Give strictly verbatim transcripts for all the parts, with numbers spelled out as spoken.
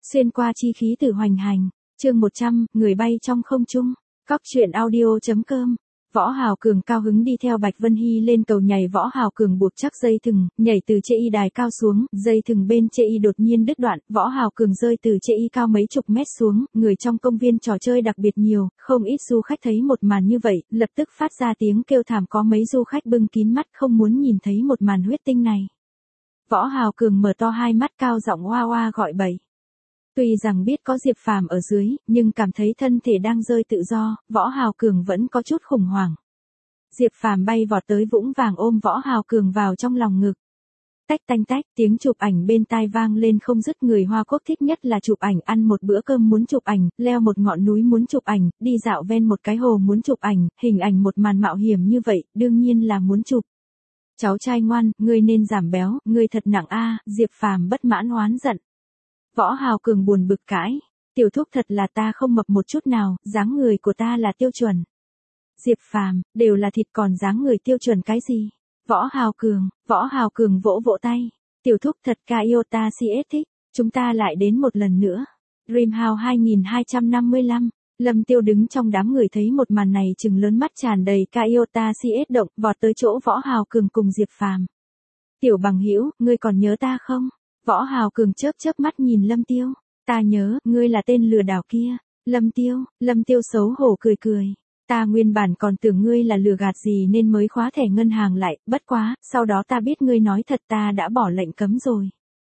Xuyên qua chi khí từ hoành hành, chương một trăm, người bay trong không trung. Cóc truyện audio chấm com. Võ Hào Cường cao hứng đi theo Bạch Vân Hy lên cầu nhảy. Võ Hào Cường buộc chắc dây thừng, nhảy từ chê y đài cao xuống, dây thừng bên chê y đột nhiên đứt đoạn, Võ Hào Cường rơi từ chê y cao mấy chục mét xuống, người trong công viên trò chơi đặc biệt nhiều, không ít du khách thấy một màn như vậy, lập tức phát ra tiếng kêu thảm, có mấy du khách bưng kín mắt không muốn nhìn thấy một màn huyết tinh này. Võ Hào Cường mở to hai mắt cao giọng oa oa gọi bậy. Tuy rằng biết có Diệp Phàm ở dưới, nhưng cảm thấy thân thể đang rơi tự do, Võ Hào Cường vẫn có chút khủng hoảng. Diệp Phàm bay vọt tới vũng vàng ôm Võ Hào Cường vào trong lòng ngực. Tách tanh tách, tiếng chụp ảnh bên tai vang lên không dứt. Người Hoa Quốc thích nhất là chụp ảnh, ăn một bữa cơm muốn chụp ảnh, leo một ngọn núi muốn chụp ảnh, đi dạo ven một cái hồ muốn chụp ảnh, hình ảnh một màn mạo hiểm như vậy, đương nhiên là muốn chụp. Cháu trai ngoan, ngươi nên giảm béo, ngươi thật nặng a, Diệp Phàm bất mãn oán giận. Võ Hào Cường buồn bực cãi, tiểu thúc thật là ta không mập một chút nào, dáng người của ta là tiêu chuẩn. Diệp Phàm, đều là thịt còn dáng người tiêu chuẩn cái gì? Võ Hào Cường, Võ Hào Cường vỗ vỗ tay, tiểu thúc thật ca yêu ta si ét thích, chúng ta lại đến một lần nữa. Dreamhouse hai nghìn hai trăm năm mươi lăm, Lâm Tiêu đứng trong đám người thấy một màn này trừng lớn mắt tràn đầy ca yêu ta si ét động, vọt tới chỗ Võ Hào Cường cùng Diệp Phàm. Tiểu bằng hữu, ngươi còn nhớ ta không? Võ Hào Cường chớp chớp mắt nhìn Lâm Tiêu, ta nhớ, ngươi là tên lừa đảo kia. Lâm Tiêu, Lâm Tiêu xấu hổ cười cười, ta nguyên bản còn tưởng ngươi là lừa gạt gì nên mới khóa thẻ ngân hàng lại, bất quá, sau đó ta biết ngươi nói thật ta đã bỏ lệnh cấm rồi.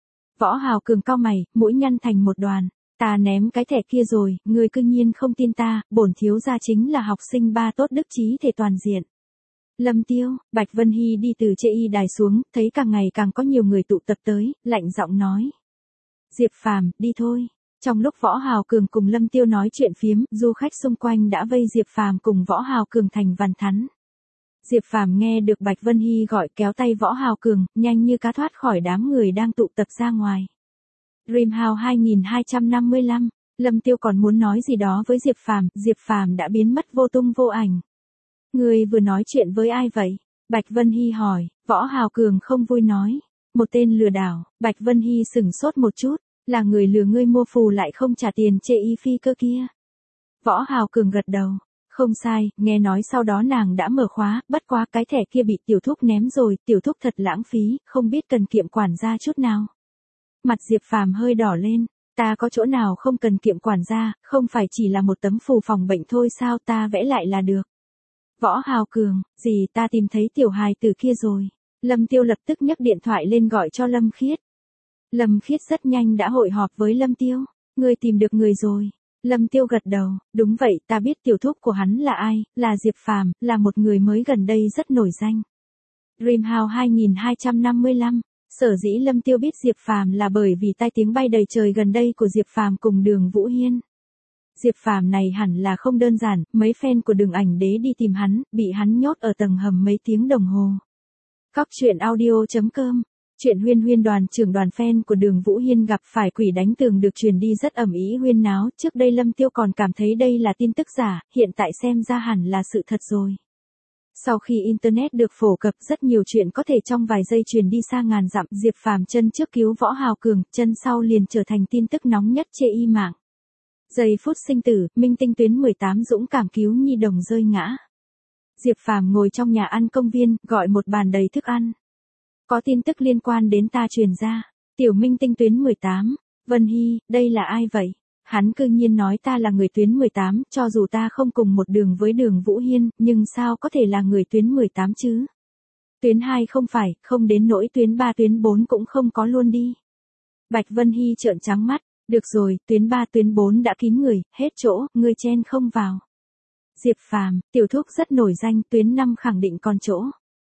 Võ Hào Cường cau mày, mũi nhăn thành một đoàn, ta ném cái thẻ kia rồi, ngươi cư nhiên không tin ta, bổn thiếu gia chính là học sinh ba tốt đức trí thể toàn diện. Lâm Tiêu, Bạch Vân Hy đi từ chê y đài xuống, thấy càng ngày càng có nhiều người tụ tập tới, lạnh giọng nói. Diệp Phàm, đi thôi. Trong lúc Võ Hào Cường cùng Lâm Tiêu nói chuyện phiếm, du khách xung quanh đã vây Diệp Phàm cùng Võ Hào Cường thành vàn thắn. Diệp Phàm nghe được Bạch Vân Hy gọi kéo tay Võ Hào Cường, nhanh như cá thoát khỏi đám người đang tụ tập ra ngoài. Dreamhouse hai nghìn hai trăm năm mươi lăm, Lâm Tiêu còn muốn nói gì đó với Diệp Phàm, Diệp Phàm đã biến mất vô tung vô ảnh. Ngươi vừa nói chuyện với ai vậy? Bạch Vân Hy hỏi. Võ Hào Cường không vui nói. Một tên lừa đảo. Bạch Vân Hy sửng sốt một chút. Là người lừa ngươi mua phù lại không trả tiền chê y phi cơ kia. Võ Hào Cường gật đầu. Không sai, nghe nói sau đó nàng đã mở khóa, bất quá cái thẻ kia bị tiểu thúc ném rồi, tiểu thúc thật lãng phí, không biết cần kiệm quản gia chút nào. Mặt Diệp Phàm hơi đỏ lên. Ta có chỗ nào không cần kiệm quản gia, không phải chỉ là một tấm phù phòng bệnh thôi sao, ta vẽ lại là được. Võ Hào Cường, gì ta tìm thấy tiểu hài tử kia rồi. Lâm Tiêu lập tức nhấc điện thoại lên gọi cho Lâm Khiết. Lâm Khiết rất nhanh đã hội họp với Lâm Tiêu. Ngươi tìm được người rồi. Lâm Tiêu gật đầu, đúng vậy, ta biết tiểu thúc của hắn là ai, là Diệp Phàm, là một người mới gần đây rất nổi danh. Dreamhouse hai nghìn hai trăm năm mươi lăm, sở dĩ Lâm Tiêu biết Diệp Phàm là bởi vì tai tiếng bay đầy trời gần đây của Diệp Phàm cùng Đường Vũ Hiên. Diệp Phàm này hẳn là không đơn giản, mấy fan của Đường Ảnh Đế đi tìm hắn, bị hắn nhốt ở tầng hầm mấy tiếng đồng hồ. Cóc truyện audio chấm com. Chuyện huyên huyên đoàn trưởng đoàn fan của Đường Vũ Hiên gặp phải quỷ đánh tường được truyền đi rất ầm ĩ huyên náo, trước đây Lâm Tiêu còn cảm thấy đây là tin tức giả, hiện tại xem ra hẳn là sự thật rồi. Sau khi internet được phổ cập, rất nhiều chuyện có thể trong vài giây truyền đi xa ngàn dặm, Diệp Phàm chân trước cứu Võ Hào Cường, chân sau liền trở thành tin tức nóng nhất chê y mạng. Giây phút sinh tử, Minh Tinh tuyến mười tám dũng cảm cứu nhi đồng rơi ngã. Diệp Phàm ngồi trong nhà ăn công viên, gọi một bàn đầy thức ăn. Có tin tức liên quan đến ta truyền ra. Tiểu Minh Tinh tuyến mười tám, Vân Hy, đây là ai vậy? Hắn cư nhiên nói ta là người tuyến mười tám, cho dù ta không cùng một đường với Đường Vũ Hiên, nhưng sao có thể là người tuyến mười tám chứ? Tuyến hai không phải, không đến nỗi tuyến ba tuyến bốn cũng không có luôn đi. Bạch Vân Hy trợn trắng mắt. Được rồi, tuyến ba tuyến bốn đã kín người, hết chỗ, ngươi chen không vào. Diệp Phàm, tiểu thúc rất nổi danh, tuyến năm khẳng định còn chỗ.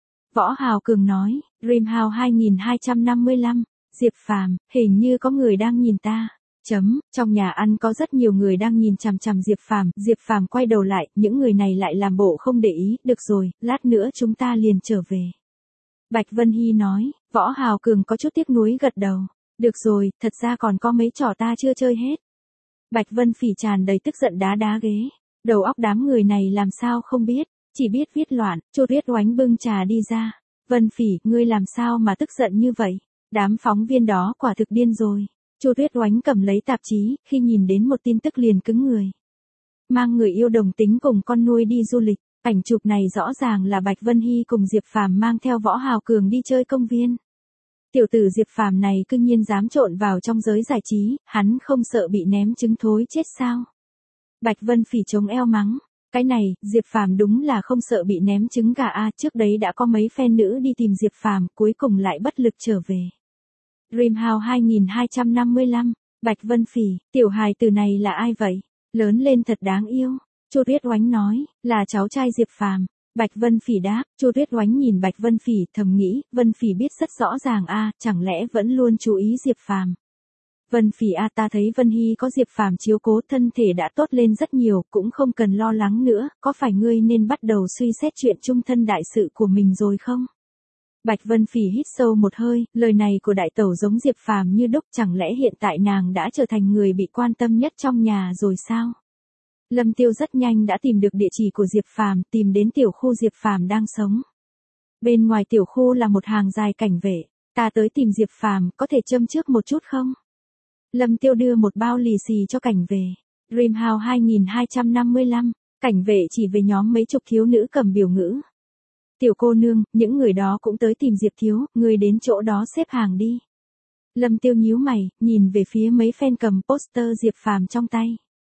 Võ Hào Cường nói, Dreamhouse hai nghìn hai trăm năm mươi lăm, Diệp Phàm, hình như có người đang nhìn ta. Chấm, trong nhà ăn có rất nhiều người đang nhìn chằm chằm Diệp Phàm, Diệp Phàm quay đầu lại, những người này lại làm bộ không để ý, được rồi, lát nữa chúng ta liền trở về. Bạch Vân Hy nói, Võ Hào Cường có chút tiếc nuối gật đầu. Được rồi, thật ra còn có mấy trò ta chưa chơi hết. Bạch Vân Phỉ tràn đầy tức giận đá đá ghế. Đầu óc đám người này làm sao không biết, chỉ biết viết loạn, chốt viết oánh bưng trà đi ra. Vân Phỉ, ngươi làm sao mà tức giận như vậy? Đám phóng viên đó quả thực điên rồi. Chu Tuyết Oánh cầm lấy tạp chí, khi nhìn đến một tin tức liền cứng người. Mang người yêu đồng tính cùng con nuôi đi du lịch, ảnh chụp này rõ ràng là Bạch Vân Hy cùng Diệp Phàm mang theo Võ Hào Cường đi chơi công viên. Tiểu tử Diệp Phàm này cư nhiên dám trộn vào trong giới giải trí, hắn không sợ bị ném trứng thối chết sao? Bạch Vân Phỉ chống eo mắng, cái này, Diệp Phàm đúng là không sợ bị ném trứng gà a, trước đấy đã có mấy fan nữ đi tìm Diệp Phàm, cuối cùng lại bất lực trở về. Dreamhouse hai hai năm lăm, Bạch Vân Phỉ, tiểu hài tử này là ai vậy? Lớn lên thật đáng yêu. Chu Tuyết Oánh nói, là cháu trai Diệp Phàm. Bạch Vân Phỉ đáp, Chu Tuyết Oánh nhìn Bạch Vân Phỉ thầm nghĩ, Vân Phỉ biết rất rõ ràng a, chẳng lẽ vẫn luôn chú ý Diệp Phàm. Vân Phỉ a, ta thấy Vân Hy có Diệp Phàm chiếu cố thân thể đã tốt lên rất nhiều, cũng không cần lo lắng nữa, có phải ngươi nên bắt đầu suy xét chuyện chung thân đại sự của mình rồi không? Bạch Vân Phỉ hít sâu một hơi, lời này của đại tẩu giống Diệp Phàm như đúc, chẳng lẽ hiện tại nàng đã trở thành người bị quan tâm nhất trong nhà rồi sao? Lâm Tiêu rất nhanh đã tìm được địa chỉ của Diệp Phàm, tìm đến tiểu khu Diệp Phàm đang sống. Bên ngoài tiểu khu là một hàng dài cảnh vệ, ta tới tìm Diệp Phàm, có thể châm trước một chút không? Lâm Tiêu đưa một bao lì xì cho cảnh vệ. Dreamhouse hai hai năm lăm, cảnh vệ chỉ về nhóm mấy chục thiếu nữ cầm biểu ngữ. Tiểu cô nương, những người đó cũng tới tìm Diệp thiếu, người đến chỗ đó xếp hàng đi. Lâm Tiêu nhíu mày, nhìn về phía mấy fan cầm poster Diệp Phàm trong tay.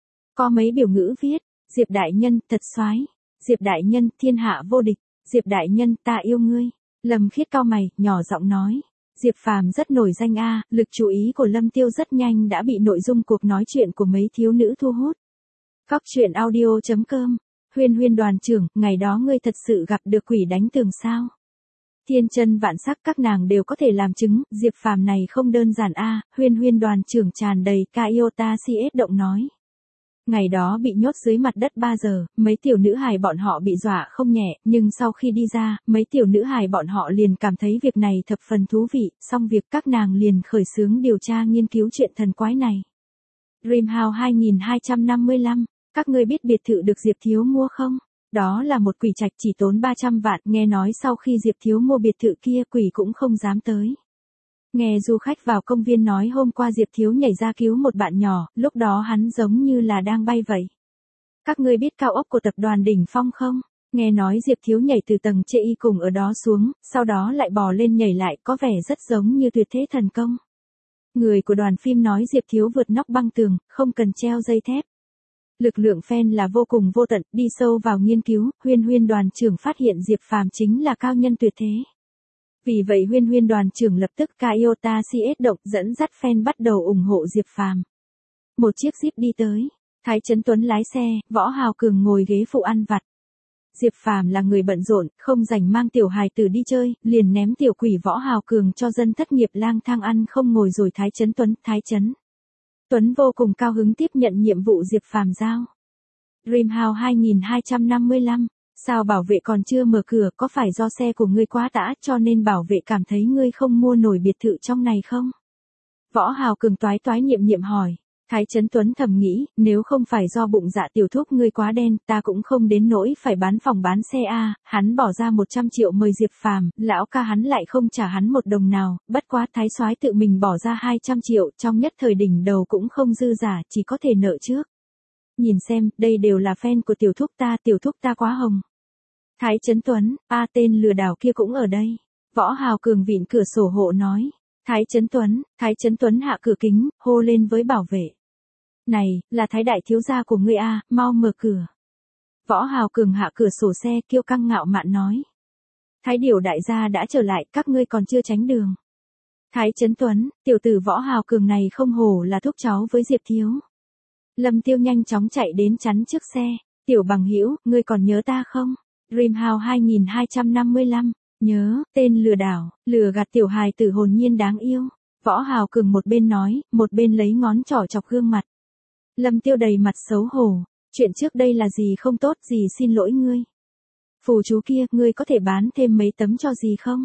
Có mấy biểu ngữ viết, Diệp đại nhân, thật soái, Diệp đại nhân, thiên hạ vô địch, Diệp đại nhân, ta yêu ngươi. Lâm Khiết cau mày, nhỏ giọng nói, Diệp Phàm rất nổi danh a, lực chú ý của Lâm Tiêu rất nhanh đã bị nội dung cuộc nói chuyện của mấy thiếu nữ thu hút. Cóc truyện audio chấm com, Huyên Huyên đoàn trưởng, ngày đó ngươi thật sự gặp được quỷ đánh tường sao? Thiên chân vạn sắc các nàng đều có thể làm chứng, Diệp Phàm này không đơn giản a, Huyên Huyên đoàn trưởng tràn đầy Kaiota xê ét động nói. Ngày đó bị nhốt dưới mặt đất ba giờ, mấy tiểu nữ hài bọn họ bị dọa không nhẹ, nhưng sau khi đi ra, mấy tiểu nữ hài bọn họ liền cảm thấy việc này thập phần thú vị, xong việc các nàng liền khởi xướng điều tra nghiên cứu chuyện thần quái này. Dreamhouse hai hai năm lăm, các ngươi biết biệt thự được Diệp Thiếu mua không? Đó là một quỷ trạch chỉ tốn ba trăm vạn, nghe nói sau khi Diệp Thiếu mua biệt thự kia quỷ cũng không dám tới. Nghe du khách vào công viên nói hôm qua Diệp Thiếu nhảy ra cứu một bạn nhỏ, lúc đó hắn giống như là đang bay vậy. Các ngươi biết cao ốc của tập đoàn Đỉnh Phong không? Nghe nói Diệp Thiếu nhảy từ tầng chê y cùng ở đó xuống, sau đó lại bò lên nhảy lại, có vẻ rất giống như tuyệt thế thần công. Người của đoàn phim nói Diệp Thiếu vượt nóc băng tường, không cần treo dây thép. Lực lượng fan là vô cùng vô tận, đi sâu vào nghiên cứu, Huyên Huyên đoàn trưởng phát hiện Diệp Phàm chính là cao nhân tuyệt thế. Vì vậy Huyên Huyên đoàn trưởng lập tức Kaiota xê ét động dẫn dắt fan bắt đầu ủng hộ Diệp Phàm. Một chiếc Jeep đi tới, Thái Chấn Tuấn lái xe, Võ Hào Cường ngồi ghế phụ ăn vặt. Diệp Phàm là người bận rộn, không rảnh mang tiểu hài tử đi chơi, liền ném tiểu quỷ Võ Hào Cường cho dân thất nghiệp lang thang ăn không ngồi rồi Thái Chấn Tuấn, Thái Chấn Tuấn vô cùng cao hứng tiếp nhận nhiệm vụ Diệp Phàm giao. Dreamhouse hai hai năm lăm, sao bảo vệ còn chưa mở cửa, có phải do xe của ngươi quá tã cho nên bảo vệ cảm thấy ngươi không mua nổi biệt thự trong này không? Võ Hào Cường toái toái niệm niệm hỏi. Thái Chấn Tuấn thầm nghĩ, nếu không phải do bụng dạ tiểu thúc ngươi quá đen, ta cũng không đến nỗi phải bán phòng bán xe a. Hắn bỏ ra một trăm triệu mời Diệp Phàm, lão ca hắn lại không trả hắn một đồng nào, bất quá Thái soái tự mình bỏ ra hai trăm triệu, trong nhất thời đỉnh đầu cũng không dư giả, chỉ có thể nợ trước. Nhìn xem, đây đều là fan của tiểu thúc ta, tiểu thúc ta quá hồng. Thái Chấn Tuấn, a tên lừa đảo kia cũng ở đây. Võ Hào Cường vịn cửa sổ hộ nói. Thái Chấn Tuấn, Thái Chấn Tuấn hạ cửa kính, hô lên với bảo vệ. Này, là Thái đại thiếu gia của ngươi a, mau mở cửa. Võ Hào Cường hạ cửa sổ xe kiêu căng ngạo mạn nói. Thái Điểu đại gia đã trở lại, các ngươi còn chưa tránh đường. Thái Chấn Tuấn, tiểu tử Võ Hào Cường này không hổ là thúc cháu với Diệp Thiếu. Lâm Tiêu nhanh chóng chạy đến chắn trước xe. Tiểu bằng hữu, ngươi còn nhớ ta không? Dreamhouse hai hai năm lăm, nhớ, tên lừa đảo, lừa gạt tiểu hài tử hồn nhiên đáng yêu. Võ Hào Cường một bên nói, một bên lấy ngón trỏ chọc gương mặt. Lâm Tiêu đầy mặt xấu hổ, chuyện trước đây là gì không tốt gì xin lỗi ngươi. Phù chú kia, ngươi có thể bán thêm mấy tấm cho gì không?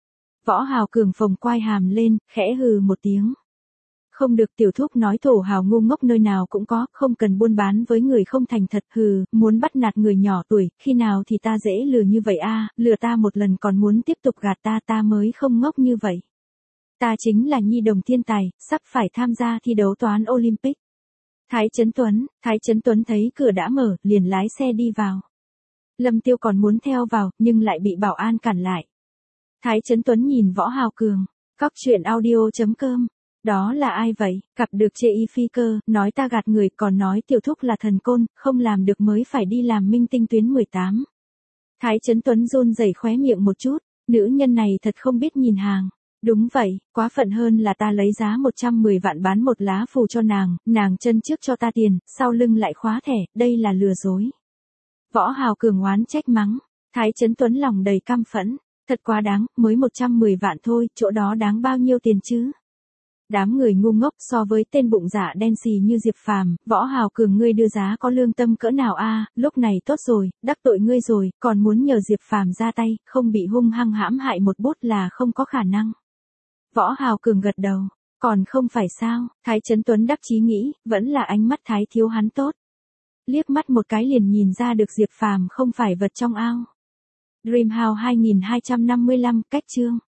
Võ Hào Cường phồng quai hàm lên, khẽ hừ một tiếng. Không được, tiểu thúc nói thổ hào ngu ngốc nơi nào cũng có, không cần buôn bán với người không thành thật, hừ, muốn bắt nạt người nhỏ tuổi, khi nào thì ta dễ lừa như vậy a, lừa ta một lần còn muốn tiếp tục gạt ta, ta mới không ngốc như vậy. Ta chính là nhi đồng thiên tài, sắp phải tham gia thi đấu toán Olympic. Thái Chấn Tuấn, Thái Chấn Tuấn thấy cửa đã mở, liền lái xe đi vào. Lâm Tiêu còn muốn theo vào, nhưng lại bị bảo an cản lại. Thái Chấn Tuấn nhìn Võ Hào Cường, cóc truyện audio chấm com. Đó là ai vậy, gặp được chê y phi cơ, nói ta gạt người, còn nói tiểu thúc là thần côn, không làm được mới phải đi làm minh tinh tuyến mười tám. Thái Chấn Tuấn run rẩy khóe miệng một chút, nữ nhân này thật không biết nhìn hàng. Đúng vậy, quá phận hơn là ta lấy giá một trăm mười vạn bán một lá phù cho nàng, nàng chân trước cho ta tiền, sau lưng lại khóa thẻ, đây là lừa dối. Võ Hào Cường oán trách mắng, Thái Chấn Tuấn lòng đầy căm phẫn, thật quá đáng, mới một trăm mười vạn thôi, chỗ đó đáng bao nhiêu tiền chứ? Đám người ngu ngốc so với tên bụng dạ đen xì như Diệp Phàm, Võ Hào Cường ngươi đưa giá có lương tâm cỡ nào a? Lúc này tốt rồi, đắc tội ngươi rồi, còn muốn nhờ Diệp Phàm ra tay, không bị hung hăng hãm hại một bút là không có khả năng. Võ Hào Cường gật đầu, còn không phải sao? Thái Chấn Tuấn đắc chí nghĩ, vẫn là ánh mắt Thái thiếu hắn tốt. Liếc mắt một cái liền nhìn ra được Diệp Phàm không phải vật trong ao. Dream House hai nghìn hai trăm năm mươi lăm, cách chương.